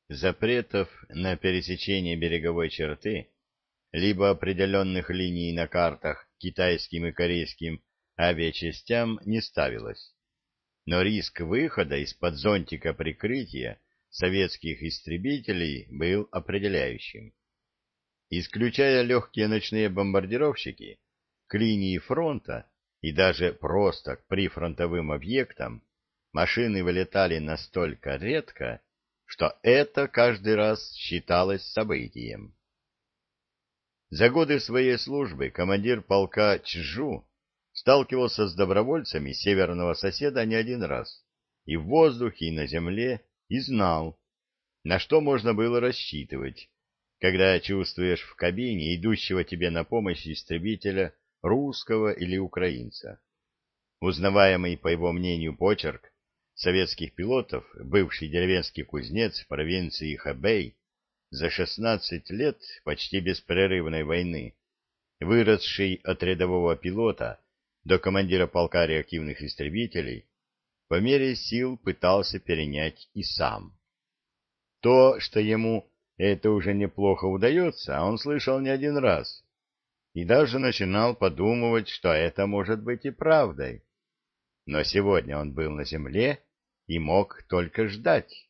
Запретов на пересечение береговой черты, либо определенных линий на картах китайским и корейским авиачастям не ставилось, но риск выхода из-под зонтика прикрытия советских истребителей был определяющим. Исключая легкие ночные бомбардировщики, к линии фронта и даже просто к прифронтовым объектам машины вылетали настолько редко, что это каждый раз считалось событием. За годы своей службы командир полка Чжу сталкивался с добровольцами северного соседа не один раз, и в воздухе, и на земле, и знал, на что можно было рассчитывать, когда чувствуешь в кабине идущего тебе на помощь истребителя русского или украинца. Узнаваемый, по его мнению, почерк советских пилотов, бывший деревенский кузнец в провинции Хэбэй, за 16 лет почти беспрерывной войны, выросший от рядового пилота до командира полка реактивных истребителей, по мере сил пытался перенять и сам. То, что ему это уже неплохо удается, он слышал не один раз, и даже начинал подумывать, что это может быть и правдой. Но сегодня он был на земле и мог только ждать.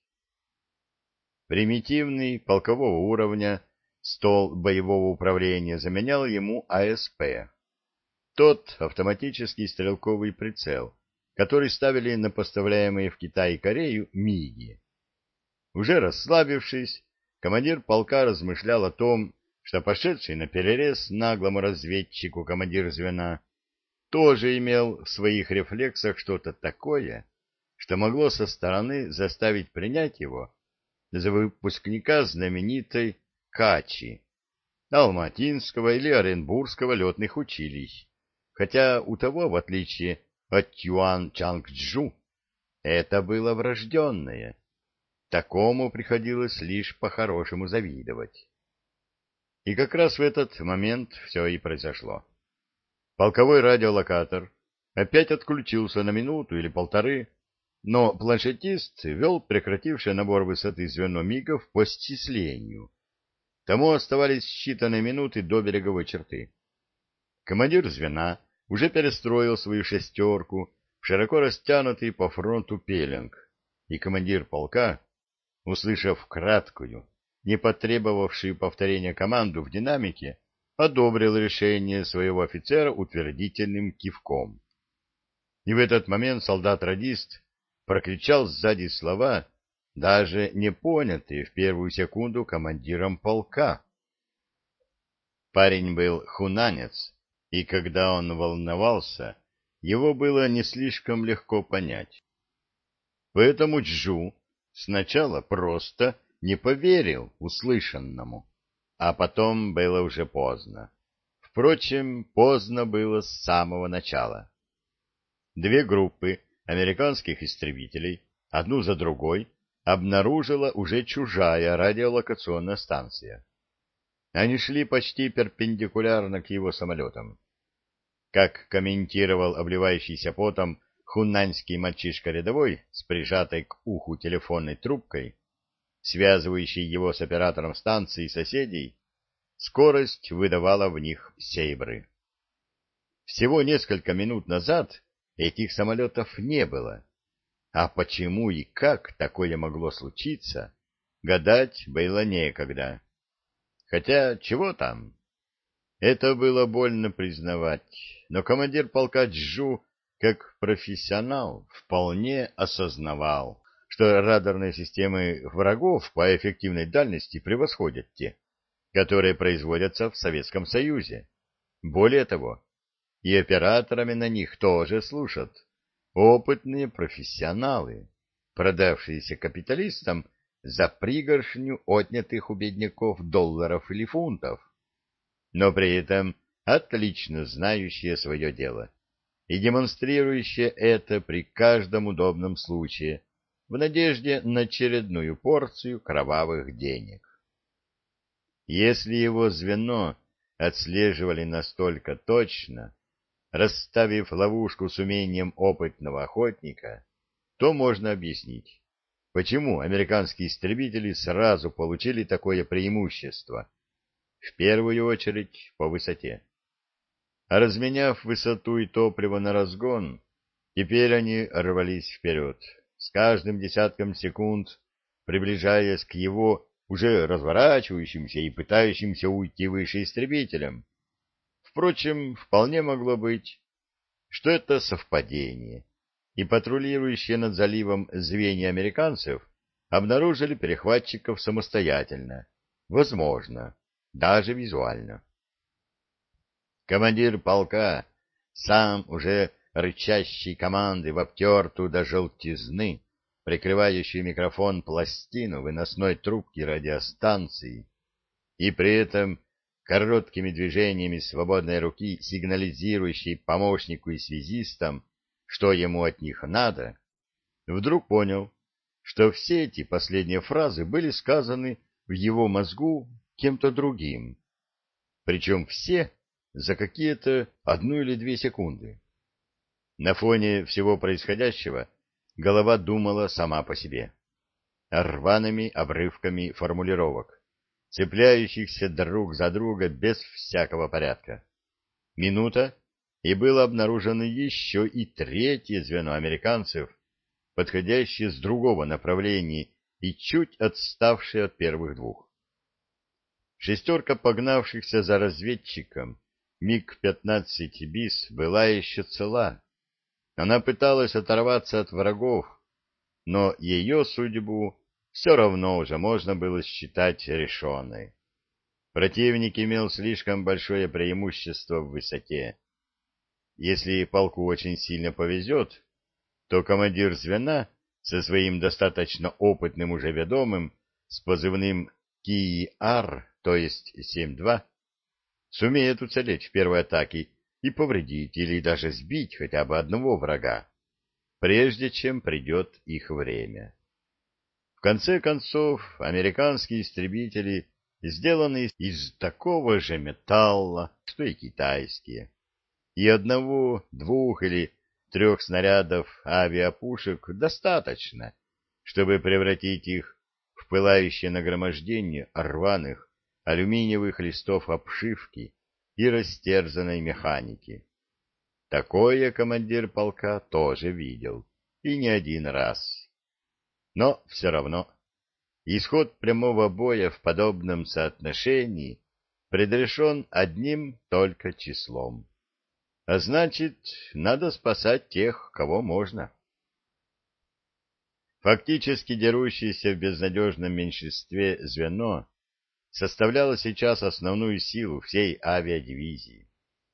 Примитивный полкового уровня стол боевого управления заменял ему АСП. Тот автоматический стрелковый прицел, который ставили на поставляемые в Китай и Корею МиГи. Уже расслабившись, командир полка размышлял о том, что пошедший на перерез наглому разведчику командир звена тоже имел в своих рефлексах что-то такое, что могло со стороны заставить принять его за выпускника знаменитой Качи, Алматинского или Оренбургского летных училищ, хотя у того, в отличие от Тюан Чангчжу, это было врожденное. Такому приходилось лишь по-хорошему завидовать. И как раз в этот момент все и произошло. Полковой радиолокатор опять отключился на минуту или полторы, но планшетист вел прекративший набор высоты звено МиГов по счислению. Тому оставались считанные минуты до береговой черты. Командир звена уже перестроил свою шестерку в широко растянутый по фронту пеленг, и командир полка, услышав краткую, не потребовавшую повторения команду в динамике, одобрил решение своего офицера утвердительным кивком. И в этот момент солдат-радист прокричал сзади слова, даже не понятые в первую секунду командиром полка. Парень был хунанец, и когда он волновался, его было не слишком легко понять. Поэтому Чжу сначала просто не поверил услышанному, а потом было уже поздно. Впрочем, поздно было с самого начала. Две группы американских истребителей, одну за другой, обнаружила уже чужая радиолокационная станция. Они шли почти перпендикулярно к его самолетам. Как комментировал обливающийся потом хунаньский мальчишка рядовой с прижатой к уху телефонной трубкой, связывающей его с оператором станции соседей, скорость выдавала в них сейбры. Всего несколько минут назад этих самолетов не было. А почему и как такое могло случиться, гадать было некогда. Хотя, чего там? Это было больно признавать, но командир полка Чжу, как профессионал, вполне осознавал, что радарные системы врагов по эффективной дальности превосходят те, которые производятся в Советском Союзе. Более того, и операторами на них тоже служат опытные профессионалы, продавшиеся капиталистам за пригоршню отнятых у бедняков долларов или фунтов, но при этом отлично знающие свое дело и демонстрирующие это при каждом удобном случае в надежде на очередную порцию кровавых денег. Если его звено отслеживали настолько точно, расставив ловушку с умением опытного охотника, то можно объяснить, почему американские истребители сразу получили такое преимущество? В первую очередь по высоте. А разменяв высоту и топливо на разгон, теперь они рвались вперед, с каждым десятком секунд приближаясь к его уже разворачивающимся и пытающимся уйти выше истребителям. Впрочем, вполне могло быть, что это совпадение, и патрулирующие над заливом звенья американцев обнаружили перехватчиков самостоятельно, возможно, даже визуально. Командир полка, сам уже рычащий команды в обтертую до желтизны, прикрывающую микрофон пластину выносной трубки радиостанции, и при этом короткими движениями свободной руки сигнализирующий помощнику и связистам, что ему от них надо, вдруг понял, что все эти последние фразы были сказаны в его мозгу кем-то другим, причем все за какие-то 1 или 2 секунды. На фоне всего происходящего голова думала сама по себе, рваными обрывками формулировок, цепляющихся друг за друга без всякого порядка. Минута, и было обнаружено еще и третье звено американцев, подходящее с другого направления и чуть отставшее от первых двух. Шестерка погнавшихся за разведчиком МиГ-15 БИС была еще цела. Она пыталась оторваться от врагов, но ее судьбу все равно уже можно было считать решенной. Противник имел слишком большое преимущество в высоте. Если полку очень сильно повезет, то командир звена со своим достаточно опытным уже ведомым с позывным КИАР, то есть 7-2, сумеет уцелеть в первой атаке и повредить или даже сбить хотя бы одного врага, прежде чем придет их время. В конце концов, американские истребители сделаны из такого же металла, что и китайские, и 1, 2 или 3 снарядов авиапушек достаточно, чтобы превратить их в пылающее нагромождение рваных алюминиевых листов обшивки и растерзанной механики. Такое командир полка тоже видел, и не один раз. Но все равно исход прямого боя в подобном соотношении предрешен одним только числом. А значит, надо спасать тех, кого можно. Фактически дерущееся в безнадежном меньшинстве звено составляло сейчас основную силу всей авиадивизии.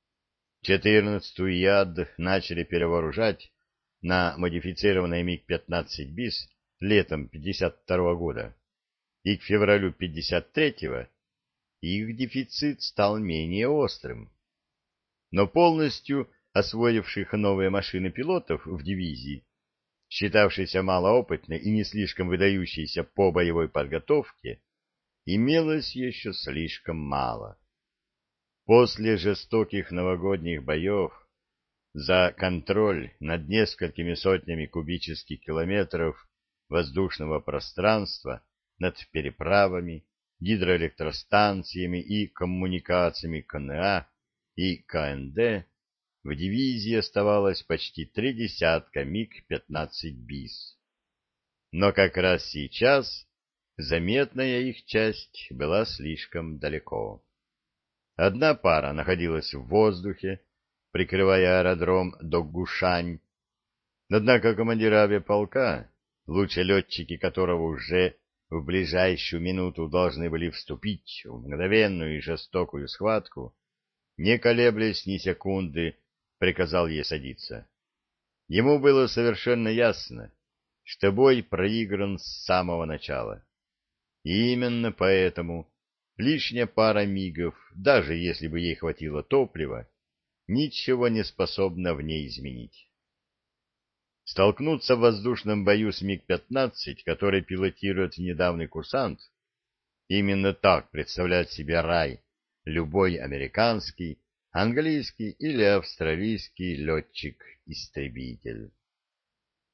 14-ю ЯД начали перевооружать на модифицированный МиГ-15 БИС летом 52 года, и к февралю 53-го их дефицит стал менее острым. Но полностью освоивших новые машины пилотов в дивизии, считавшейся малоопытной и не слишком выдающейся по боевой подготовке, имелось еще слишком мало. После жестоких новогодних боев за контроль над несколькими сотнями кубических километров воздушного пространства, над переправами, гидроэлектростанциями и коммуникациями КНА и КНД в дивизии оставалось почти 3 десятка МиГ-15 БИС. Но как раз сейчас заметная их часть была слишком далеко. Одна пара находилась в воздухе, прикрывая аэродром Доггушань. Однако командир авиаполка, лучшие летчики которого уже в ближайшую минуту должны были вступить в мгновенную и жестокую схватку, не колеблясь ни секунды, приказал ей садиться. Ему было совершенно ясно, что бой проигран с самого начала. И именно поэтому лишняя пара мигов, даже если бы ей хватило топлива, ничего не способна в ней изменить. Столкнуться в воздушном бою с МиГ-15, который пилотирует недавний курсант, именно так представляет себе рай любой американский, английский или австралийский летчик-истребитель.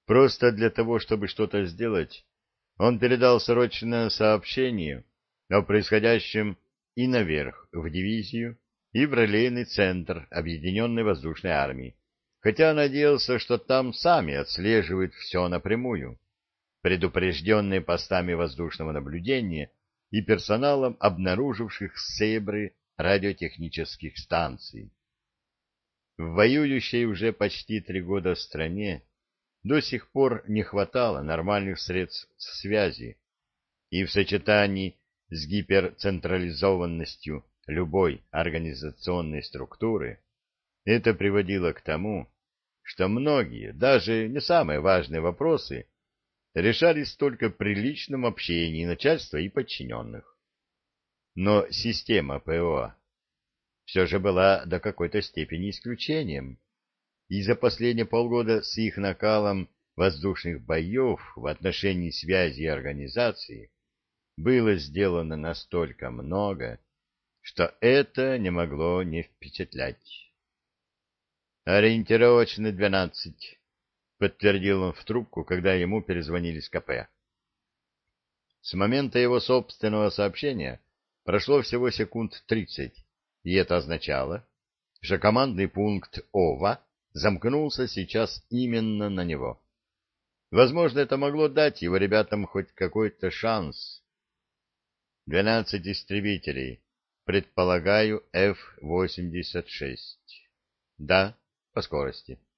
Просто для того, чтобы что-то сделать, он передал срочное сообщение о происходящем и наверх, в дивизию, и в релейный центр Объединенной воздушной армии, хотя надеялся, что там сами отслеживают все напрямую, предупрежденные постами воздушного наблюдения и персоналом обнаруживших «Сейбры» радиотехнических станций. В воюющей уже почти 3 года стране до сих пор не хватало нормальных средств связи, и в сочетании с гиперцентрализованностью любой организационной структуры это приводило к тому, что многие, даже не самые важные вопросы, решались только при личном общении начальства и подчиненных. Но система ПО все же была до какой-то степени исключением, и за последние полгода с их накалом воздушных боев в отношении связи и организации было сделано настолько много, что это не могло не впечатлять. «Ориентировочно 12», — подтвердил он в трубку, когда ему перезвонили с КП. С момента его собственного сообщения прошло всего секунд 30, и это означало, что командный пункт ОВА замкнулся сейчас именно на него. Возможно, это могло дать его ребятам хоть какой-то шанс. 12 истребителей. Предполагаю, F-86. Да, по скорости.